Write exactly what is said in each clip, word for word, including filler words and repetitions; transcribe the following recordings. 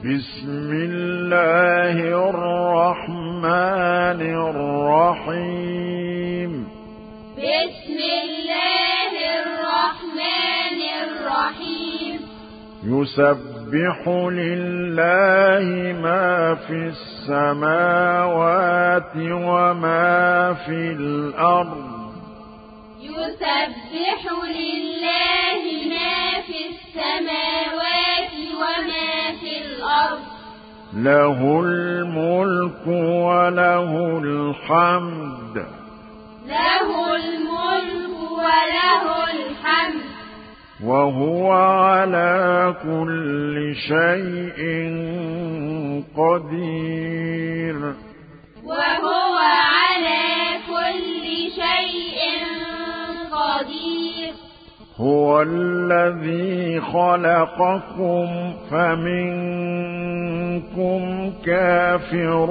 بسم الله الرحمن الرحيم بسم الله الرحمن الرحيم يسبح لله ما في السماوات وما في الأرض يسبح لله ما في السماوات وما في الأرض له الملك وله الحمد له الملك وله الحمد وهو على كل شيء قدير وهو على كل شيء قدير هو الذي خلقكم فمنكم كافر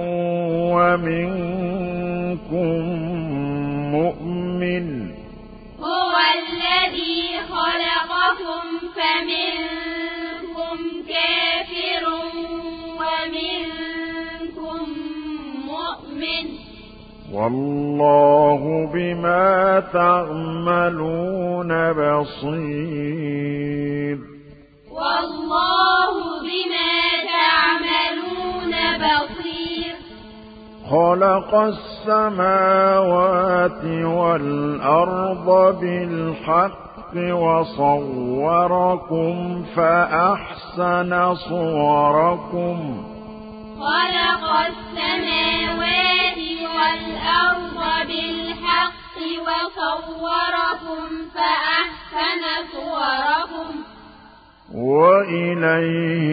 ومنكم مؤمن هو الذي خلقكم فمنكم كافر ومنكم مؤمن والله بما تعملون بصير والله بما تعملون بصير خلق السماوات والأرض بالحق وصوركم فأحسن صوركم خلق السماوات والأرض بالحق وصوركم فأحسن صوركم وإليه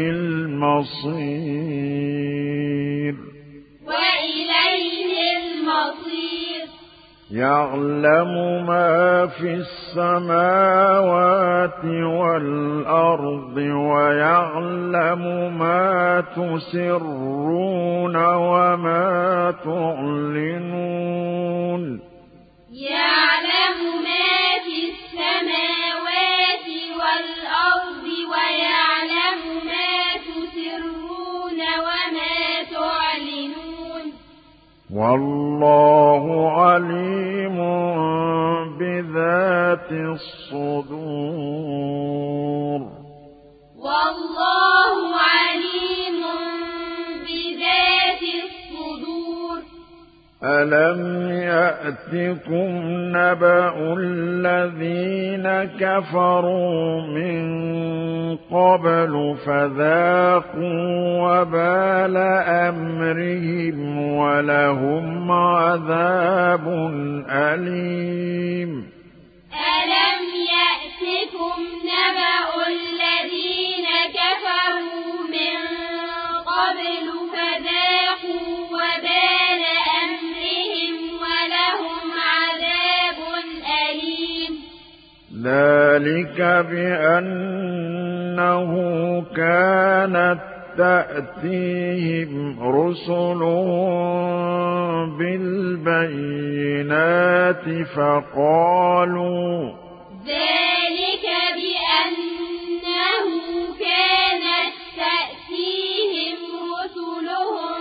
المصير وإليه المصير يعلم ما في السماوات والأرض ويعلم ما تسرون وما تعلنون يعلم ما في السماوات والأرض ويعلم ما تسرون وما تعلنون والله عليم بذات الصدور والله عليم بذات الصدور ألم يأتكم نبأ الذين كفروا من قبل فذاقوا وبال أمرهم ولهم عذاب أليم ألم يأتكم نبأ الذين كفروا من قبل فذاقوا وبال أمرهم ولهم عذاب أليم ذلك بأنه كانت تأتيهم رسلهم بالبينات فقالوا ذلك بأنه كانت تأتيهم رسلهم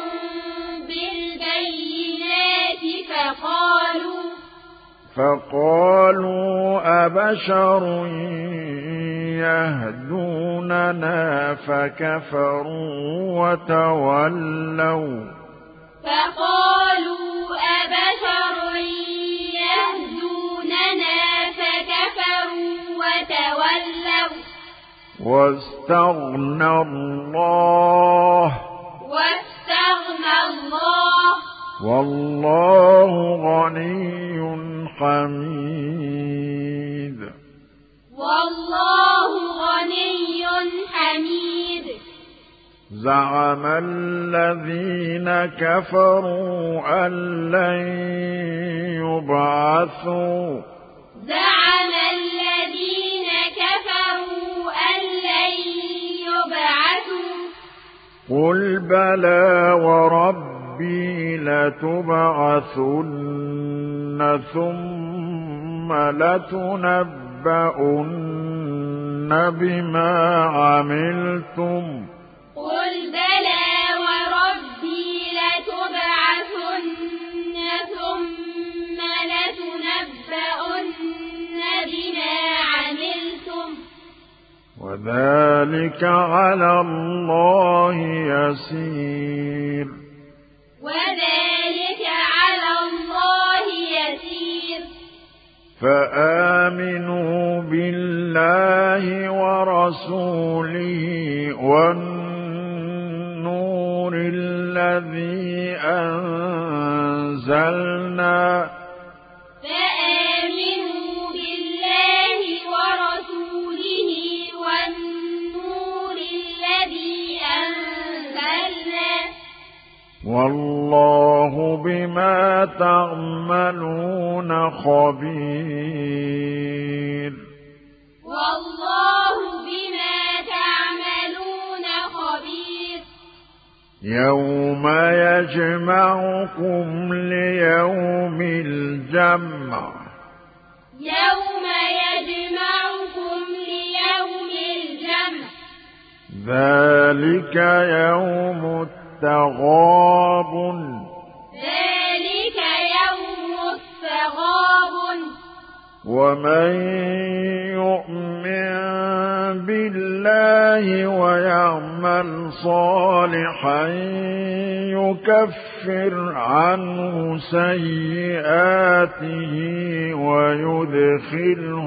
بالبينات فقالوا فقالوا أبشر يهدوننا فكفروا وتولوا فقالوا أبشر يهدوننا فكفروا وتولوا واستغنى الله واستغنى الله والله غني حميد والله غني حميد زعم الذين كفروا أن لن يبعثوا زعم الذين كفروا أن لن يبعثوا قل بلى وربي لتبعثن ثم لتنبؤن بما عملتم قل وذلك على الله يسير وذلك على الله يسير فآمنوا بالله ورسوله والنور الذي أنزلنا فآمنوا بالله ورسوله والنور الذي أنزلنا والله بما تعملون خبير والله بما تعملون خبير يوم يجمعكم ليوم الجمع يوم يجمعكم ليوم الجمع ذلك يوم التغابن ذلك يوم التغابن ومن يؤمن بالله ويعمل صالحا يكفر عنه سيئاته ويدخله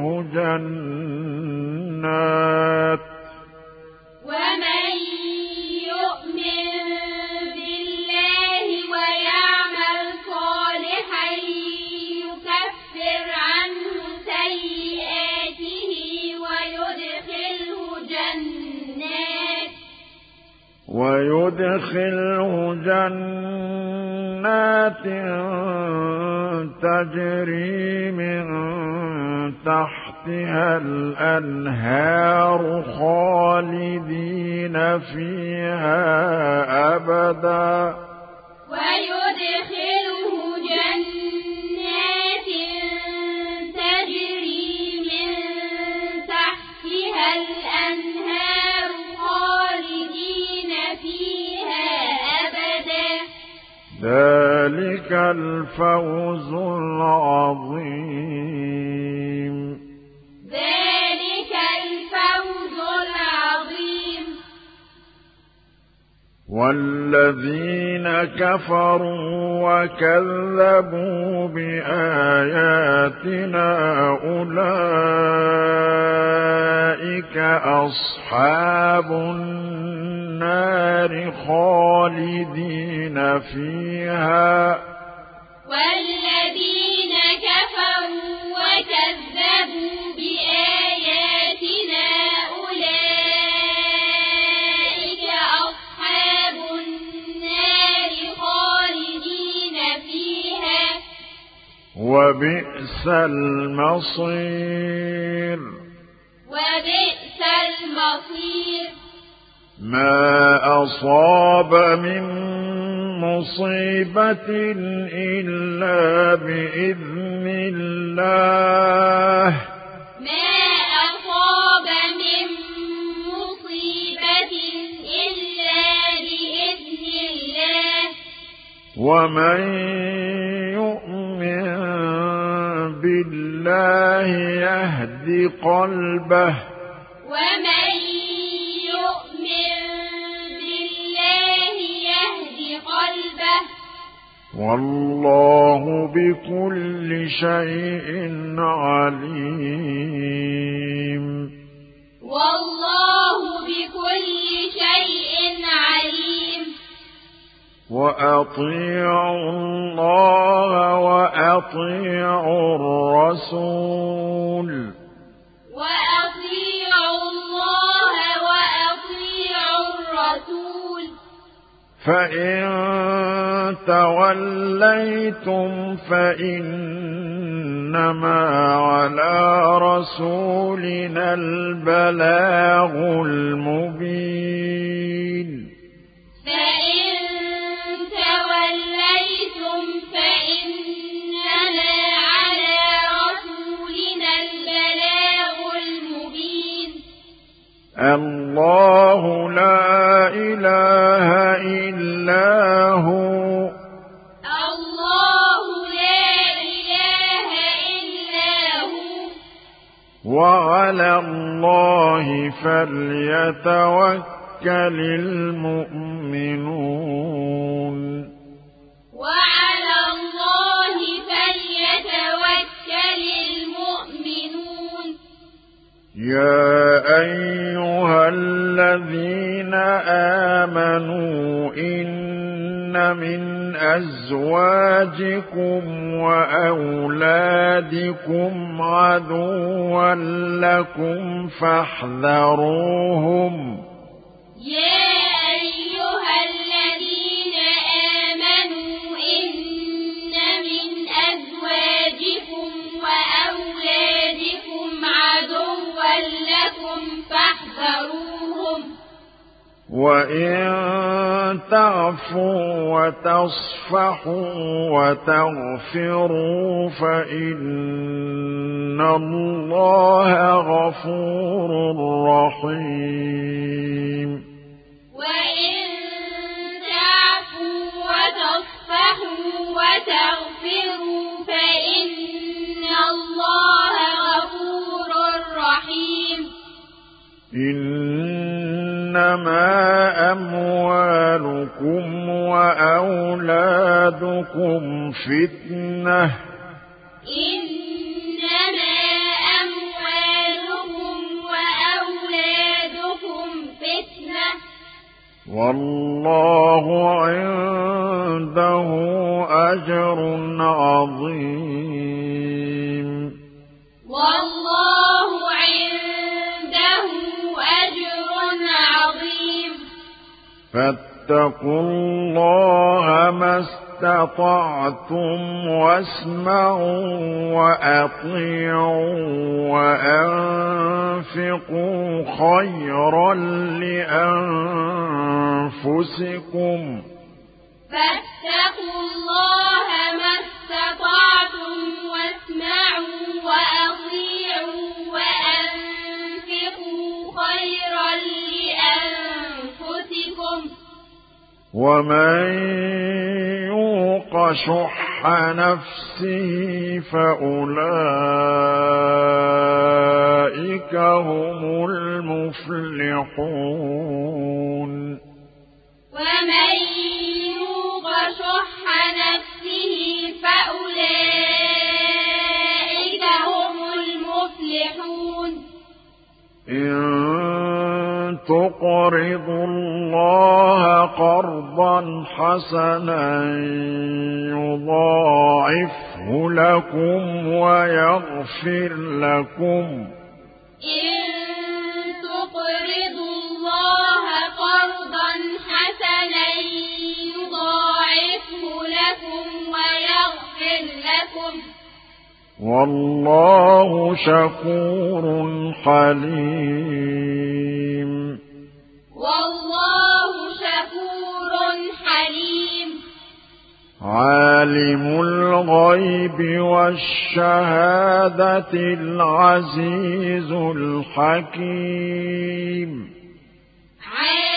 جنات ومن يؤمن بالله ويعمل صالحا يكفر عنه سيئاته ويدخله جنات ويدخله جنات تجري من تحتها الأنهار خالدين فيها أبدا ويدخله جنات تجري من تحتها الأنهار خالدين فيها أبدا ذلك الفوز العظيم ذلك الفوز العظيم والذين كفروا وكذبوا بآياتنا أولئك أصحاب النار خالدين فيها والذين كفروا وكذبوا بآياتنا أولئك أصحاب النار خالدين فيها وبئس المصير وبئس المصير ما أصاب من مصيبة إلا بإذن الله ما أصاب من مصيبة إلا بإذن الله ومن يؤمن بالله يهد قلبه ومن يؤمن بالله يهد قلبه والله بكل شيء عليم والله بكل شيء عليم وأطيعوا الله وأطيعوا الرسول وأطيعوا الله وأطيعوا الرسول فإن توليتم فإنما على رسولنا البلاغ المبين فإن توليتم فإنما على رسولنا البلاغ المبين الله لا إله إلا هو الله لا إله إلا هو وعلى الله فليتوكل المؤمنون وعلى الله فليتوكل المؤمنون يا أيها الذين آمنوا إن من أزواجكم وأولادكم عدوا لكم فاحذروهم يا أيها الذين آمنوا إن من أزواجكم وأولادكم عدوا لكم فاحذروهم وإن تعفوا وتصفحوا وتغفروا فإن الله غفور رحيم وإن تعفوا وتصفحوا وتغفروا فإن الله غفور رحيم إنما أموالكم وأولادكم فتنة إنما أموالكم وأولادكم فتنة والله عنده أجر عظيم والله عنده أجر عظيم فاتقوا الله ما استطعتم واسمعوا وأطيعوا وأنفقوا خيرا لأنفسكم فاتقوا الله ما استطعتم واسمعوا وأطيعوا وأنفقوا خيرا لأنفسكم ومن يوق شح نفسه فأولئك هم المفلحون ومن يوق شح نفسه فأولئك هم المفلحون إن تقرضوا الله قرضا حسنا يضاعفه لكم ويغفر لكم إن تقرضوا الله قرضا حسنا يضاعفه لكم ويغفر لكم والله شكور حليم والله شكور حليم عالم الغيب والشهادة العزيز الحكيم عالم